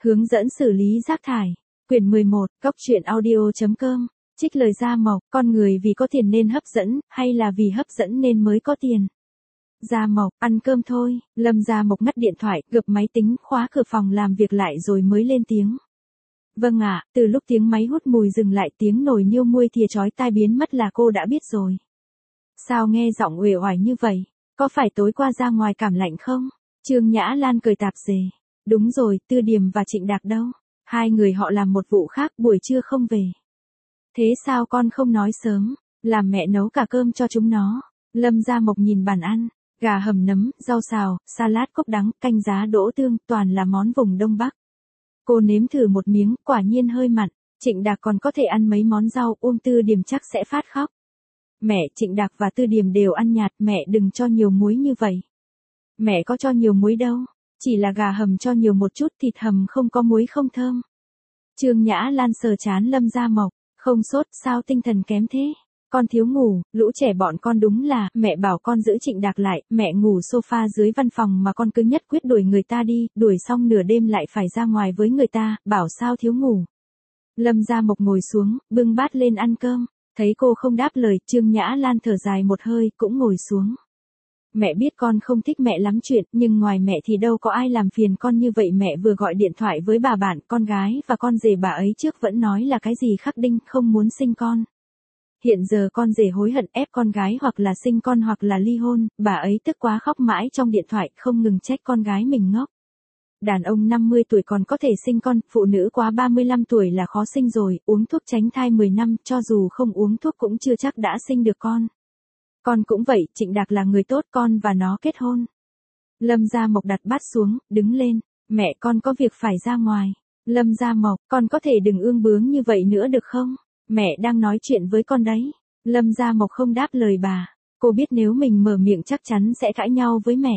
Hướng dẫn xử lý rác thải. Quyển 11, Cốc truyện audio.com. Trích lời Gia Mộc, con người vì có tiền nên hấp dẫn, hay là vì hấp dẫn nên mới có tiền? Gia Mộc, ăn cơm thôi. Lâm Gia Mộc ngắt điện thoại, gập máy tính, khóa cửa phòng làm việc lại rồi mới lên tiếng. Vâng ạ, từ lúc tiếng máy hút mùi dừng lại, tiếng nồi niêu muôi thìa chói tai biến mất là cô đã biết rồi. Sao nghe giọng uể oải như vậy? Có phải tối qua ra ngoài cảm lạnh không? Trương Nhã Lan cười tạp dề. Đúng rồi, Tư Điềm và Trịnh Đạc đâu? Hai người họ làm một vụ khác, buổi trưa không về. Thế sao con không nói sớm? Làm mẹ nấu cả cơm cho chúng nó. Lâm Gia Mộc nhìn bàn ăn, gà hầm nấm, rau xào, salad cốc đắng, canh giá đỗ tương, toàn là món vùng Đông Bắc. Cô nếm thử một miếng, quả nhiên hơi mặn. Trịnh Đạc còn có thể ăn mấy món rau, Tư Điềm chắc sẽ phát khóc. Mẹ, Trịnh Đạc và Tư Điềm đều ăn nhạt, mẹ đừng cho nhiều muối như vậy. Mẹ có cho nhiều muối đâu, chỉ là gà hầm cho nhiều một chút, thịt hầm không có muối không thơm. Trương Nhã Lan sờ trán Lâm Gia Mộc, không sốt, sao tinh thần kém thế? Con thiếu ngủ, lũ trẻ bọn con đúng là, mẹ bảo con giữ Trịnh Đạc lại, mẹ ngủ sofa dưới văn phòng mà con cứ nhất quyết đuổi người ta đi, đuổi xong nửa đêm lại phải ra ngoài với người ta, bảo sao thiếu ngủ. Lâm Gia Mộc ngồi xuống, bưng bát lên ăn cơm, thấy cô không đáp lời, Trương Nhã Lan thở dài một hơi, cũng ngồi xuống. Mẹ biết con không thích mẹ lắm chuyện, nhưng ngoài mẹ thì đâu có ai làm phiền con như vậy. Mẹ vừa gọi điện thoại với bà bạn, con gái và con rể bà ấy trước vẫn nói là cái gì khắc đinh, không muốn sinh con. Hiện giờ con rể hối hận ép con gái hoặc là sinh con hoặc là ly hôn, bà ấy tức quá khóc mãi trong điện thoại, không ngừng trách con gái mình ngốc. Đàn ông 50 tuổi còn có thể sinh con, phụ nữ quá 35 tuổi là khó sinh rồi, uống thuốc tránh thai 10 năm, cho dù không uống thuốc cũng chưa chắc đã sinh được con. Con cũng vậy, Trịnh Đạc là người tốt, con và nó kết hôn. Lâm Gia Mộc đặt bát xuống, đứng lên, mẹ con có việc phải ra ngoài. Lâm Gia Mộc, con có thể đừng ương bướng như vậy nữa được không? Mẹ đang nói chuyện với con đấy. Lâm Gia Mộc không đáp lời bà, cô biết nếu mình mở miệng chắc chắn sẽ cãi nhau với mẹ.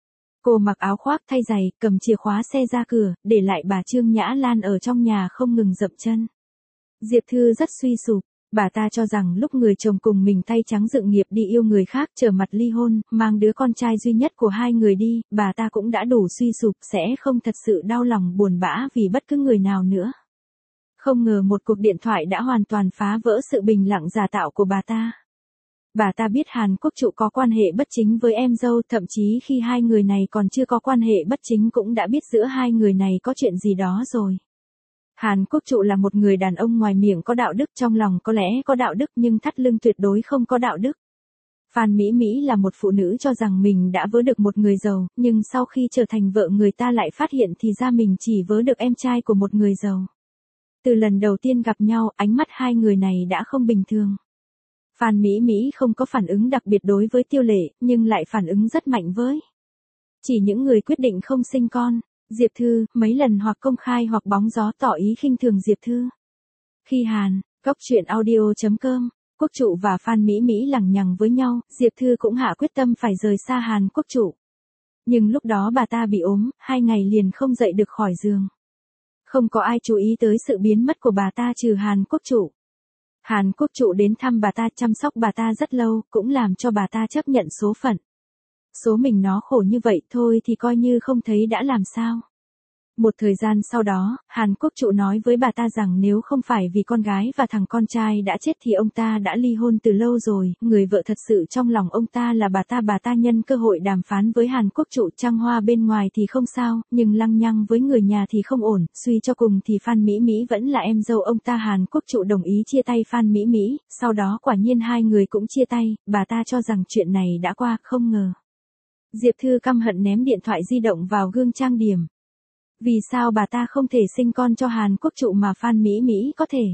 Cô mặc áo khoác thay giày, cầm chìa khóa xe ra cửa, để lại bà Trương Nhã Lan ở trong nhà không ngừng dậm chân. Diệp Thư rất suy sụp. Bà ta cho rằng lúc người chồng cùng mình tay trắng dựng nghiệp đi yêu người khác, trở mặt ly hôn, mang đứa con trai duy nhất của hai người đi, bà ta cũng đã đủ suy sụp, sẽ không thật sự đau lòng buồn bã vì bất cứ người nào nữa. Không ngờ một cuộc điện thoại đã hoàn toàn phá vỡ sự bình lặng giả tạo của bà ta. Bà ta biết Hàn Quốc Trụ có quan hệ bất chính với em dâu, thậm chí khi hai người này còn chưa có quan hệ bất chính cũng đã biết giữa hai người này có chuyện gì đó rồi. Hàn Quốc Trụ là một người đàn ông ngoài miệng có đạo đức, trong lòng có lẽ có đạo đức nhưng thắt lưng tuyệt đối không có đạo đức. Phan Mỹ Mỹ là một phụ nữ cho rằng mình đã vớ được một người giàu, nhưng sau khi trở thành vợ người ta lại phát hiện thì ra mình chỉ vớ được em trai của một người giàu. Từ lần đầu tiên gặp nhau, ánh mắt hai người này đã không bình thường. Phan Mỹ Mỹ không có phản ứng đặc biệt đối với Tiêu Lệ, nhưng lại phản ứng rất mạnh với chỉ những người quyết định không sinh con. Diệp Thư, mấy lần hoặc công khai hoặc bóng gió tỏ ý khinh thường Diệp Thư. Khi Cốc truyện audio.com, Quốc Trụ và Phan Mỹ Mỹ lằng nhằng với nhau, Diệp Thư cũng hạ quyết tâm phải rời xa Hàn Quốc Trụ. Nhưng lúc đó bà ta bị ốm, 2 ngày liền không dậy được khỏi giường. Không có ai chú ý tới sự biến mất của bà ta trừ Hàn Quốc Trụ. Hàn Quốc Trụ đến thăm bà ta, chăm sóc bà ta rất lâu, cũng làm cho bà ta chấp nhận số phận. Số mình nó khổ như vậy thôi thì coi như không thấy đã làm sao. Một thời gian sau đó, Hàn Quốc Trụ nói với bà ta rằng nếu không phải vì con gái và thằng con trai đã chết thì ông ta đã ly hôn từ lâu rồi, người vợ thật sự trong lòng ông ta là bà ta nhân cơ hội đàm phán với Hàn Quốc Trụ, trăng hoa bên ngoài thì không sao, nhưng lăng nhăng với người nhà thì không ổn, suy cho cùng thì Phan Mỹ Mỹ vẫn là em dâu ông ta. Hàn Quốc Trụ đồng ý chia tay Phan Mỹ Mỹ, sau đó quả nhiên hai người cũng chia tay, bà ta cho rằng chuyện này đã qua, không ngờ. Diệp Thư căm hận ném điện thoại di động vào gương trang điểm. Vì sao bà ta không thể sinh con cho Hàn Quốc Trụ mà Phan Mỹ Mỹ có thể?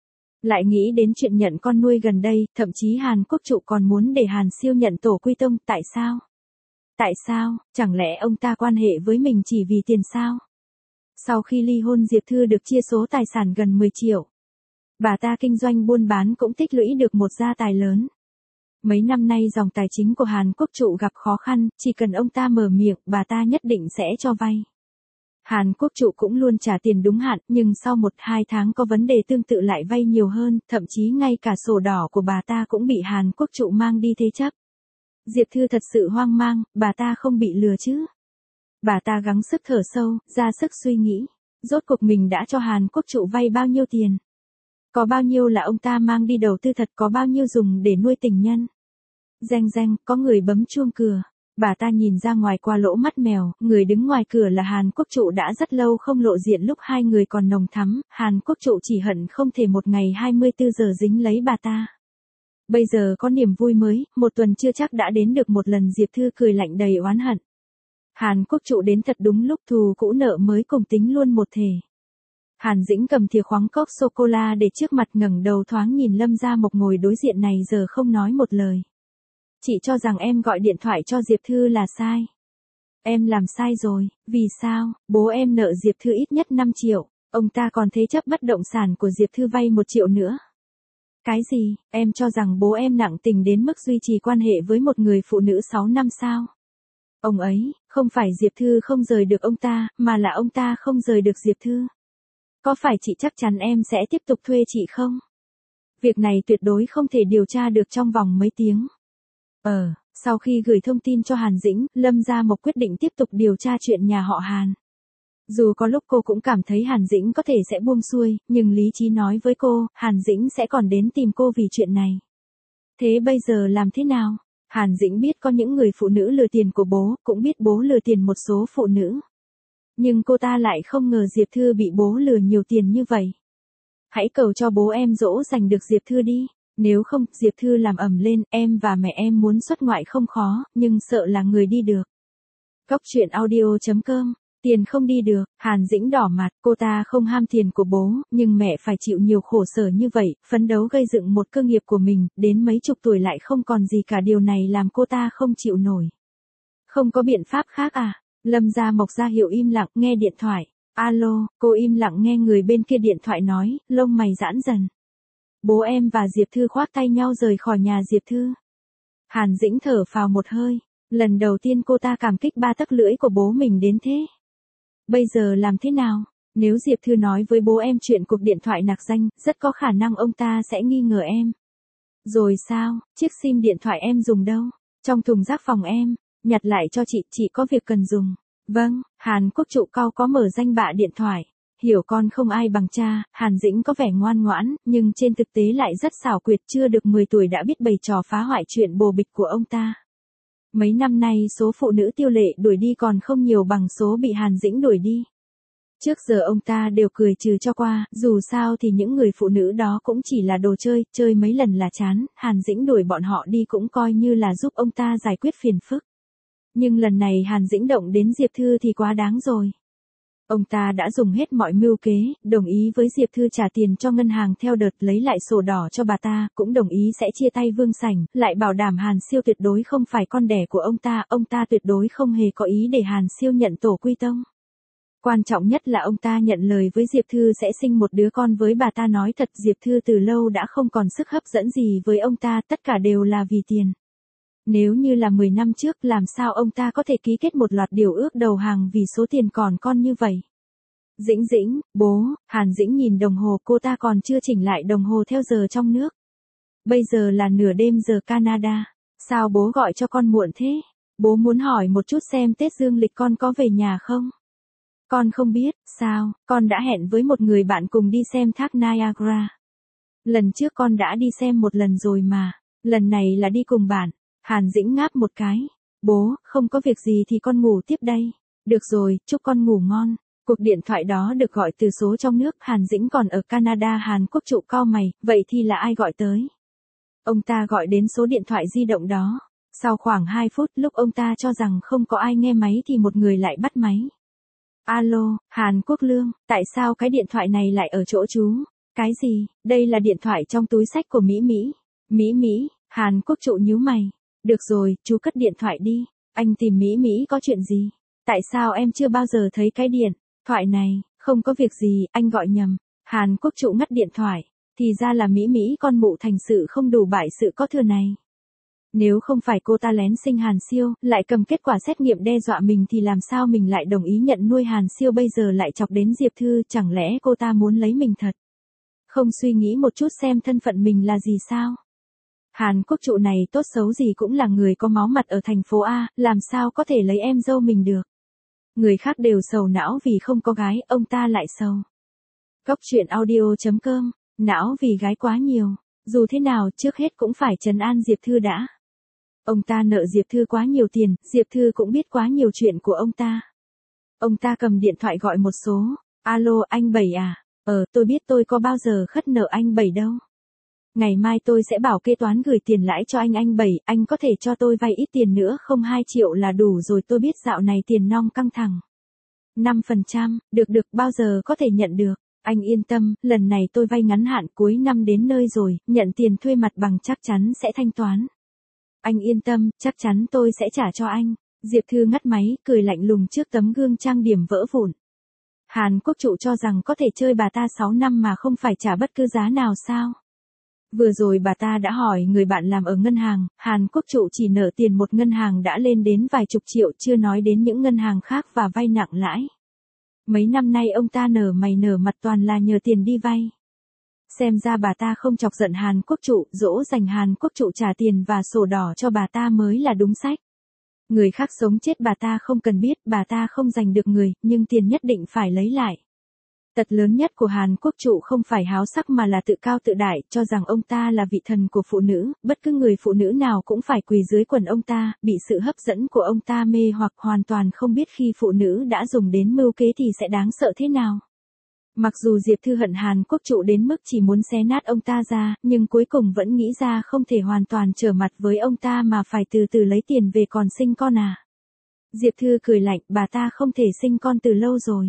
Lại nghĩ đến chuyện nhận con nuôi gần đây, thậm chí Hàn Quốc Trụ còn muốn để Hàn Siêu nhận tổ quy tông, tại sao? Tại sao, chẳng lẽ ông ta quan hệ với mình chỉ vì tiền sao? Sau khi ly hôn Diệp Thư được chia số tài sản gần 10 triệu. Bà ta kinh doanh buôn bán cũng tích lũy được một gia tài lớn. Mấy năm nay dòng tài chính của Hàn Quốc Trụ gặp khó khăn, chỉ cần ông ta mở miệng, bà ta nhất định sẽ cho vay. Hàn Quốc Trụ cũng luôn trả tiền đúng hạn, nhưng sau 1-2 tháng có vấn đề tương tự lại vay nhiều hơn, thậm chí ngay cả sổ đỏ của bà ta cũng bị Hàn Quốc Trụ mang đi thế chấp. Diệp Thư thật sự hoang mang, bà ta không bị lừa chứ? Bà ta gắng sức thở sâu, ra sức suy nghĩ. Rốt cuộc mình đã cho Hàn Quốc trụ vay bao nhiêu tiền? Có bao nhiêu là ông ta mang đi đầu tư thật, có bao nhiêu dùng để nuôi tình nhân? Reng reng, có người bấm chuông cửa. Bà ta nhìn ra ngoài qua lỗ mắt mèo, người đứng ngoài cửa là Hàn Quốc trụ đã rất lâu không lộ diện lúc hai người còn nồng thắm, Hàn Quốc trụ chỉ hận không thể một ngày 24 giờ dính lấy bà ta. Bây giờ có niềm vui mới, một tuần chưa chắc đã đến được một lần. Diệp Thư cười lạnh đầy oán hận. Hàn Quốc trụ đến thật đúng lúc, thù cũ nợ mới cùng tính luôn một thể. Hàn Dĩnh cầm thìa khoáng cốc sô-cô-la để trước mặt, ngẩng đầu thoáng nhìn Lâm Gia Mộc ngồi đối diện này giờ không nói một lời. Chị cho rằng em gọi điện thoại cho Diệp Thư là sai. Em làm sai rồi, vì sao? Bố em nợ Diệp Thư ít nhất 5 triệu, ông ta còn thế chấp bất động sản của Diệp Thư vay 1 triệu nữa. Cái gì, em cho rằng bố em nặng tình đến mức duy trì quan hệ với một người phụ nữ 6 năm sao? Ông ấy, không phải Diệp Thư không rời được ông ta, mà là ông ta không rời được Diệp Thư. Có phải chị chắc chắn em sẽ tiếp tục thuê chị không? Việc này tuyệt đối không thể điều tra được trong vòng mấy tiếng. Sau khi gửi thông tin cho Hàn Dĩnh, Lâm Gia Mộc quyết định tiếp tục điều tra chuyện nhà họ Hàn. Dù có lúc cô cũng cảm thấy Hàn Dĩnh có thể sẽ buông xuôi, nhưng lý trí nói với cô, Hàn Dĩnh sẽ còn đến tìm cô vì chuyện này. Thế bây giờ làm thế nào? Hàn Dĩnh biết có những người phụ nữ lừa tiền của bố, cũng biết bố lừa tiền một số phụ nữ. Nhưng cô ta lại không ngờ Diệp Thư bị bố lừa nhiều tiền như vậy. Hãy cầu cho bố em dỗ dành được Diệp Thư đi. Nếu không, Diệp Thư làm ầm lên, em và mẹ em muốn xuất ngoại không khó, nhưng sợ là người đi được. Góc truyện audio.com. Tiền không đi được, Hàn Dĩnh đỏ mặt, cô ta không ham tiền của bố, nhưng mẹ phải chịu nhiều khổ sở như vậy, phấn đấu gây dựng một cơ nghiệp của mình, đến mấy chục tuổi lại không còn gì cả, điều này làm cô ta không chịu nổi. Không có biện pháp khác à? Lâm Gia Mộc ra hiệu im lặng, nghe điện thoại. Alo, cô im lặng nghe người bên kia điện thoại nói, lông mày giãn dần. Bố em và Diệp Thư khoác tay nhau rời khỏi nhà Diệp Thư. Hàn Dĩnh thở phào một hơi, lần đầu tiên cô ta cảm kích 3 tấc lưỡi của bố mình đến thế. Bây giờ làm thế nào? Nếu Diệp Thư nói với bố em chuyện cuộc điện thoại nạc danh, rất có khả năng ông ta sẽ nghi ngờ em. Rồi sao, chiếc sim điện thoại em dùng đâu? Trong thùng rác phòng em, nhặt lại cho chị có việc cần dùng. Vâng, Hàn Quốc trụ cau có mở danh bạ điện thoại. Hiểu con không ai bằng cha, Hàn Dĩnh có vẻ ngoan ngoãn, nhưng trên thực tế lại rất xảo quyệt, chưa được 10 tuổi đã biết bày trò phá hoại chuyện bồ bịch của ông ta. Mấy năm nay số phụ nữ Tiêu Lệ đuổi đi còn không nhiều bằng số bị Hàn Dĩnh đuổi đi. Trước giờ ông ta đều cười trừ cho qua, dù sao thì những người phụ nữ đó cũng chỉ là đồ chơi, chơi mấy lần là chán, Hàn Dĩnh đuổi bọn họ đi cũng coi như là giúp ông ta giải quyết phiền phức. Nhưng lần này Hàn Dĩnh động đến Diệp Thư thì quá đáng rồi. Ông ta đã dùng hết mọi mưu kế, đồng ý với Diệp Thư trả tiền cho ngân hàng theo đợt, lấy lại sổ đỏ cho bà ta, cũng đồng ý sẽ chia tay Vương Sảnh, lại bảo đảm Hàn Siêu tuyệt đối không phải con đẻ của ông ta tuyệt đối không hề có ý để Hàn Siêu nhận tổ quy tông. Quan trọng nhất là ông ta nhận lời với Diệp Thư sẽ sinh một đứa con với bà ta. Nói thật, Diệp Thư từ lâu đã không còn sức hấp dẫn gì với ông ta, tất cả đều là vì tiền. Nếu như là 10 năm trước, làm sao ông ta có thể ký kết một loạt điều ước đầu hàng vì số tiền còn con như vậy? Dĩnh, bố, Hàn Dĩnh nhìn đồng hồ, cô ta còn chưa chỉnh lại đồng hồ theo giờ trong nước. Bây giờ là nửa đêm giờ Canada. Sao bố gọi cho con muộn thế? Bố muốn hỏi một chút xem Tết dương lịch con có về nhà không? Con không biết, sao, con đã hẹn với một người bạn cùng đi xem thác Niagara. Lần trước con đã đi xem một lần rồi mà, lần này là đi cùng bạn. Hàn Dĩnh ngáp một cái. Bố, không có việc gì thì con ngủ tiếp đây. Được rồi, chúc con ngủ ngon. Cuộc điện thoại đó được gọi từ số trong nước, Hàn Dĩnh còn ở Canada. Hàn Quốc trụ cau mày, vậy thì là ai gọi tới? Ông ta gọi đến số điện thoại di động đó. Sau khoảng 2 phút, lúc ông ta cho rằng không có ai nghe máy thì một người lại bắt máy. Alo, Hàn Quốc Lương, tại sao cái điện thoại này lại ở chỗ chú? Cái gì, đây là điện thoại trong túi xách của Mỹ Mỹ. Mỹ, Hàn Quốc trụ nhíu mày. Được rồi, chú cất điện thoại đi. Anh tìm Mỹ Mỹ có chuyện gì? Tại sao em chưa bao giờ thấy cái điện thoại này? Không có việc gì, anh gọi nhầm. Hàn Quốc trụ ngắt điện thoại. Thì ra là Mỹ Mỹ, con mụ thành sự không đủ bại sự có thừa này. Nếu không phải cô ta lén sinh Hàn Siêu, lại cầm kết quả xét nghiệm đe dọa mình thì làm sao mình lại đồng ý nhận nuôi Hàn Siêu, bây giờ lại chọc đến Diệp Thư, chẳng lẽ cô ta muốn lấy mình thật? Không suy nghĩ một chút xem thân phận mình là gì sao? Hàn Quốc trụ này tốt xấu gì cũng là người có máu mặt ở thành phố A, làm sao có thể lấy em dâu mình được? Người khác đều sầu não vì không có gái, ông ta lại sầu. Cóc truyện audio.com, não vì gái quá nhiều. Dù thế nào trước hết cũng phải trấn an Diệp Thư đã. Ông ta nợ Diệp Thư quá nhiều tiền, Diệp Thư cũng biết quá nhiều chuyện của ông ta. Ông ta cầm điện thoại gọi một số. Alo, anh Bảy à? Tôi biết tôi có bao giờ khất nợ anh Bảy đâu. Ngày mai tôi sẽ bảo kế toán gửi tiền lãi cho anh Bảy, anh có thể cho tôi vay ít tiền nữa không? 2 triệu là đủ rồi, tôi biết dạo này tiền nong căng thẳng. 5%, được, bao giờ có thể nhận được? Anh yên tâm, lần này tôi vay ngắn hạn cuối năm đến nơi rồi, nhận tiền thuê mặt bằng chắc chắn sẽ thanh toán. Anh yên tâm, chắc chắn tôi sẽ trả cho anh. Diệp Thư ngắt máy, cười lạnh lùng trước tấm gương trang điểm vỡ vụn. Hàn Quốc Trụ cho rằng có thể chơi bà ta 6 năm mà không phải trả bất cứ giá nào sao? Vừa rồi bà ta đã hỏi người bạn làm ở ngân hàng, Hàn Quốc Trụ chỉ nợ tiền một ngân hàng đã lên đến vài chục triệu, chưa nói đến những ngân hàng khác và vay nặng lãi. Mấy năm nay ông ta nở mày nở mặt toàn là nhờ tiền đi vay. Xem ra bà ta không chọc giận Hàn Quốc Trụ, dỗ dành Hàn Quốc Trụ trả tiền và sổ đỏ cho bà ta mới là đúng sách. Người khác sống chết bà ta không cần biết, bà ta không giành được người, nhưng tiền nhất định phải lấy lại. Tật lớn nhất của Hàn Quốc Trụ không phải háo sắc mà là tự cao tự đại, cho rằng ông ta là vị thần của phụ nữ, bất cứ người phụ nữ nào cũng phải quỳ dưới quần ông ta, bị sự hấp dẫn của ông ta mê hoặc, hoàn toàn không biết khi phụ nữ đã dùng đến mưu kế thì sẽ đáng sợ thế nào. Mặc dù Diệp Thư hận Hàn Quốc Trụ đến mức chỉ muốn xé nát ông ta ra, nhưng cuối cùng vẫn nghĩ ra không thể hoàn toàn trở mặt với ông ta mà phải từ từ lấy tiền về còn sinh con à. Diệp Thư cười lạnh, bà ta không thể sinh con từ lâu rồi.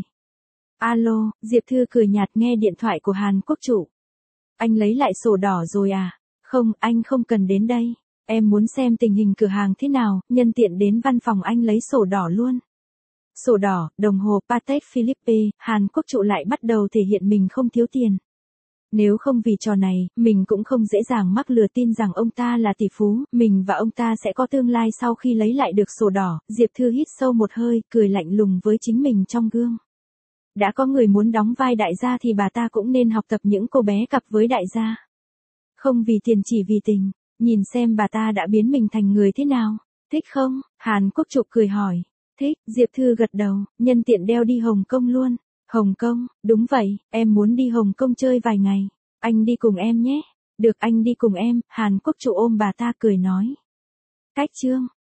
Alo, Diệp Thư cười nhạt nghe điện thoại của Hàn Quốc Trụ. Anh lấy lại sổ đỏ rồi à? Không, anh không cần đến đây. Em muốn xem tình hình cửa hàng thế nào, nhân tiện đến văn phòng anh lấy sổ đỏ luôn. Sổ đỏ, đồng hồ Patek Philippe, Hàn Quốc Trụ lại bắt đầu thể hiện mình không thiếu tiền. Nếu không vì trò này, mình cũng không dễ dàng mắc lừa tin rằng ông ta là tỷ phú, mình và ông ta sẽ có tương lai sau khi lấy lại được sổ đỏ. Diệp Thư hít sâu một hơi, cười lạnh lùng với chính mình trong gương. Đã có người muốn đóng vai đại gia thì bà ta cũng nên học tập những cô bé cặp với đại gia. Không vì tiền chỉ vì tình, nhìn xem bà ta đã biến mình thành người thế nào. Thích không? Hàn Quốc Trụ cười hỏi. Thích, Diệp Thư gật đầu, nhân tiện đeo đi Hồng Kông luôn. Hồng Kông, đúng vậy, em muốn đi Hồng Kông chơi vài ngày. Anh đi cùng em nhé. Được, anh đi cùng em, Hàn Quốc Trụ ôm bà ta cười nói. Cách chương.